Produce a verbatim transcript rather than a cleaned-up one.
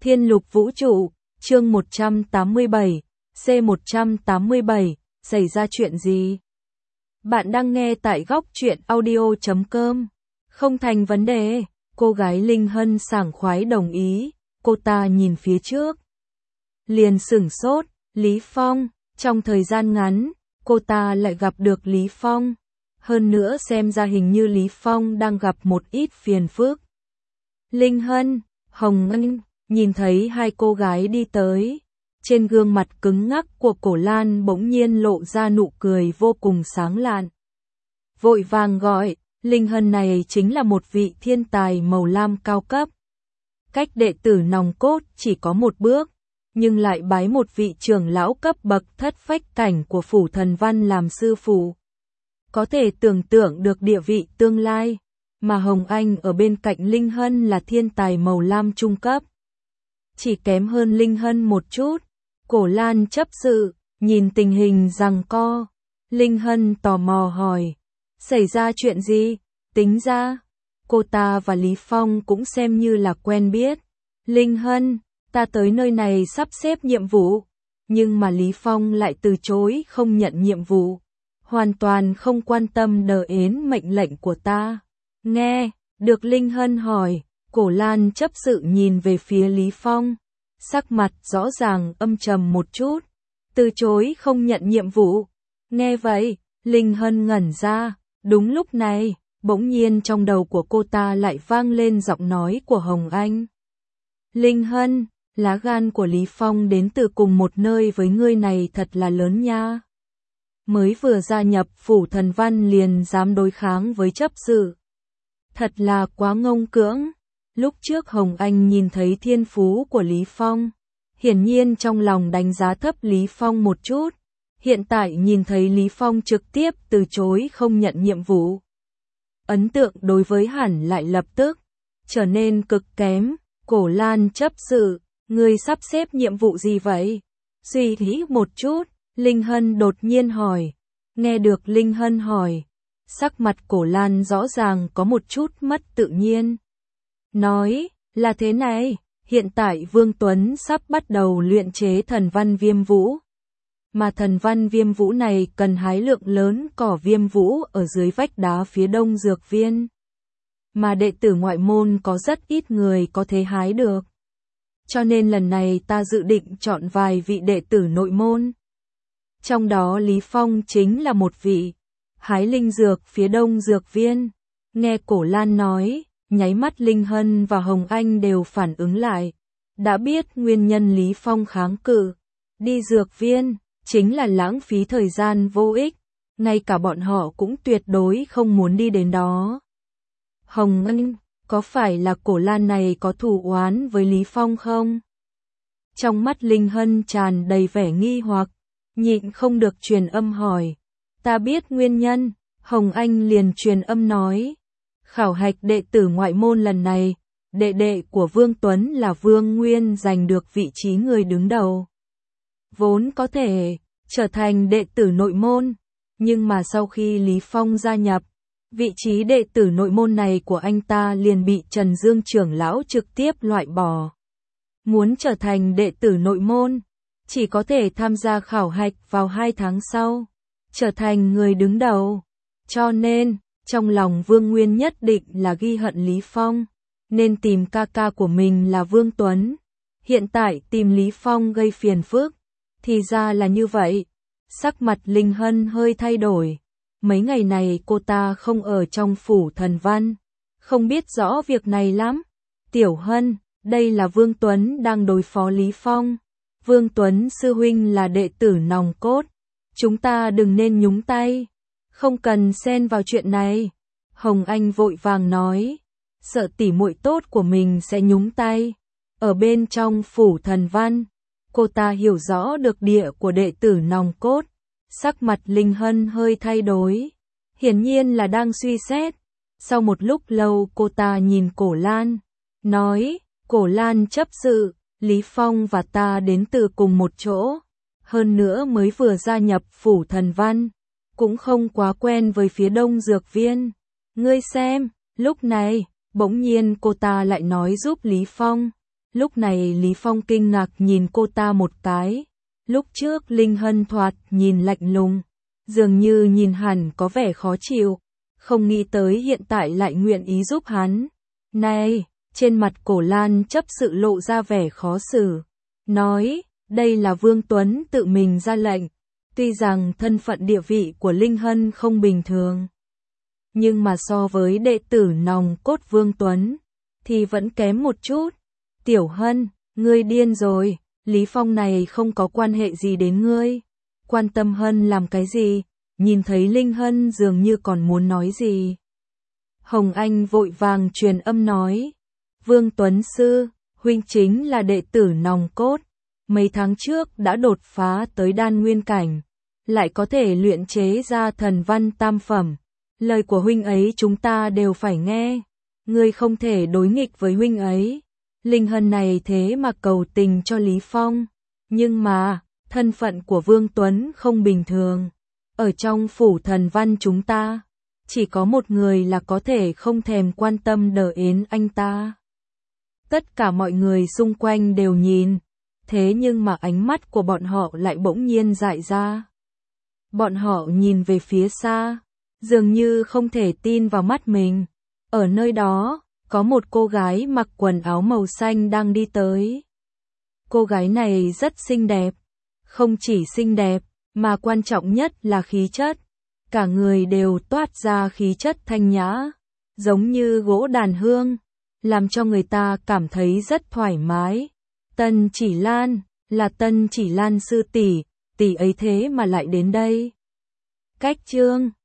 Thiên lục vũ trụ, chương một trăm tám mươi bảy, C một trăm tám mươi bảy, xảy ra chuyện gì? Bạn đang nghe tại góc truyện audio chấm com. Không thành vấn đề, cô gái Linh Hân sảng khoái đồng ý, cô ta nhìn phía trước. Liền sửng sốt, Lý Phong, trong thời gian ngắn, cô ta lại gặp được Lý Phong. Hơn nữa xem ra hình như Lý Phong đang gặp một ít phiền phức. Linh Hân, Hồng Anh, nhìn thấy hai cô gái đi tới. Trên gương mặt cứng ngắc của Cổ Lan bỗng nhiên lộ ra nụ cười vô cùng sáng lạn. Vội vàng gọi, Linh Hân này chính là một vị thiên tài màu lam cao cấp. Cách đệ tử nòng cốt chỉ có một bước, nhưng lại bái một vị trưởng lão cấp bậc thất phách cảnh của phủ thần văn làm sư phụ. Có thể tưởng tượng được địa vị tương lai, mà Hồng Anh ở bên cạnh Linh Hân là thiên tài màu lam trung cấp. Chỉ kém hơn Linh Hân một chút. Cổ Lan chấp sự, nhìn tình hình giằng co. Linh Hân tò mò hỏi, xảy ra chuyện gì? Tính ra, cô ta và Lý Phong cũng xem như là quen biết. Linh Hân, ta tới nơi này sắp xếp nhiệm vụ, nhưng mà Lý Phong lại từ chối không nhận nhiệm vụ. Hoàn toàn không quan tâm đờ ến mệnh lệnh của ta. Nghe, được Linh Hân hỏi, Cổ Lan chấp sự nhìn về phía Lý Phong. Sắc mặt rõ ràng âm trầm một chút, từ chối không nhận nhiệm vụ. Nghe vậy, Linh Hân ngẩn ra, đúng lúc này, bỗng nhiên trong đầu của cô ta lại vang lên giọng nói của Hồng Anh. Linh Hân, lá gan của Lý Phong đến từ cùng một nơi với ngươi này thật là lớn nha. Mới vừa gia nhập phủ thần văn liền dám đối kháng với chấp sự. Thật là quá ngông cưỡng. Lúc trước Hồng Anh nhìn thấy thiên phú của Lý Phong, hiển nhiên trong lòng đánh giá thấp Lý Phong một chút. Hiện tại nhìn thấy Lý Phong trực tiếp từ chối không nhận nhiệm vụ. Ấn tượng đối với hẳn lại lập tức trở nên cực kém. Cổ Lan chấp sự, ngươi sắp xếp nhiệm vụ gì vậy? Suy nghĩ một chút, Linh Hân đột nhiên hỏi. Nghe được Linh Hân hỏi, sắc mặt Cổ Lan rõ ràng có một chút mất tự nhiên. Nói, là thế này, hiện tại Vương Tuấn sắp bắt đầu luyện chế thần văn viêm vũ. Mà thần văn viêm vũ này cần hái lượng lớn cỏ viêm vũ ở dưới vách đá phía đông dược viên. Mà đệ tử ngoại môn có rất ít người có thể hái được. Cho nên lần này ta dự định chọn vài vị đệ tử nội môn. Trong đó Lý Phong chính là một vị. Hái linh dược phía đông dược viên. Nghe Cổ Lan nói, nháy mắt Linh Hân và Hồng Anh đều phản ứng lại. Đã biết nguyên nhân Lý Phong kháng cự. Đi dược viên, chính là lãng phí thời gian vô ích. Ngay cả bọn họ cũng tuyệt đối không muốn đi đến đó. Hồng Anh, có phải là Cổ Lan này có thù oán với Lý Phong không? Trong mắt Linh Hân tràn đầy vẻ nghi hoặc, nhịn không được truyền âm hỏi. Ta biết nguyên nhân, Hồng Anh liền truyền âm nói. Khảo hạch đệ tử ngoại môn lần này, đệ đệ của Vương Tuấn là Vương Nguyên giành được vị trí người đứng đầu. Vốn có thể trở thành đệ tử nội môn, nhưng mà sau khi Lý Phong gia nhập, vị trí đệ tử nội môn này của anh ta liền bị Trần Dương trưởng lão trực tiếp loại bỏ. Muốn trở thành đệ tử nội môn, chỉ có thể tham gia khảo hạch vào hai tháng sau, trở thành người đứng đầu. Cho nên, trong lòng Vương Nguyên nhất định là ghi hận Lý Phong, nên tìm ca ca của mình là Vương Tuấn. Hiện tại tìm Lý Phong gây phiền phức, thì ra là như vậy. Sắc mặt Linh Hân hơi thay đổi. Mấy ngày này cô ta không ở trong phủ thần văn, không biết rõ việc này lắm. Tiểu Hân, đây là Vương Tuấn đang đối phó Lý Phong. Vương Tuấn sư huynh là đệ tử nòng cốt, chúng ta đừng nên nhúng tay. Không cần xen vào chuyện này. Hồng Anh vội vàng nói, sợ tỉ muội tốt của mình sẽ nhúng tay. Ở bên trong phủ thần văn, cô ta hiểu rõ được địa của đệ tử nòng cốt. Sắc mặt Linh Hân hơi thay đổi, hiển nhiên là đang suy xét. Sau một lúc lâu cô ta nhìn Cổ Lan, nói, Cổ Lan chấp sự, Lý Phong và ta đến từ cùng một chỗ. Hơn nữa mới vừa gia nhập phủ thần văn, cũng không quá quen với phía đông dược viên. Ngươi xem, lúc này, bỗng nhiên cô ta lại nói giúp Lý Phong. Lúc này Lý Phong kinh ngạc nhìn cô ta một cái. Lúc trước Linh Hân thoạt nhìn lạnh lùng, dường như nhìn hẳn có vẻ khó chịu, không nghĩ tới hiện tại lại nguyện ý giúp hắn. Này, trên mặt Cổ Lan chấp sự lộ ra vẻ khó xử, nói, đây là Vương Tuấn tự mình ra lệnh, tuy rằng thân phận địa vị của Linh Hân không bình thường, nhưng mà so với đệ tử nòng cốt Vương Tuấn, thì vẫn kém một chút. Tiểu Hân, ngươi điên rồi, Lý Phong này không có quan hệ gì đến ngươi, quan tâm Hân làm cái gì? Nhìn thấy Linh Hân dường như còn muốn nói gì. Hồng Anh vội vàng truyền âm nói, Vương Tuấn Sư, huynh chính là đệ tử nòng cốt, mấy tháng trước đã đột phá tới đan nguyên cảnh, lại có thể luyện chế ra thần văn tam phẩm. Lời của huynh ấy chúng ta đều phải nghe, ngươi không thể đối nghịch với huynh ấy. Linh Hân này thế mà cầu tình cho Lý Phong, nhưng mà, thân phận của Vương Tuấn không bình thường. Ở trong phủ thần văn chúng ta, chỉ có một người là có thể không thèm quan tâm đờ ến anh ta. Tất cả mọi người xung quanh đều nhìn, thế nhưng mà ánh mắt của bọn họ lại bỗng nhiên dại ra. Bọn họ nhìn về phía xa, dường như không thể tin vào mắt mình. Ở nơi đó, có một cô gái mặc quần áo màu xanh đang đi tới. Cô gái này rất xinh đẹp, không chỉ xinh đẹp, mà quan trọng nhất là khí chất. Cả người đều toát ra khí chất thanh nhã, giống như gỗ đàn hương, làm cho người ta cảm thấy rất thoải mái. Tân Chỉ Lan, là Tân Chỉ Lan sư tỷ, tỷ ấy thế mà lại đến đây. Cách chương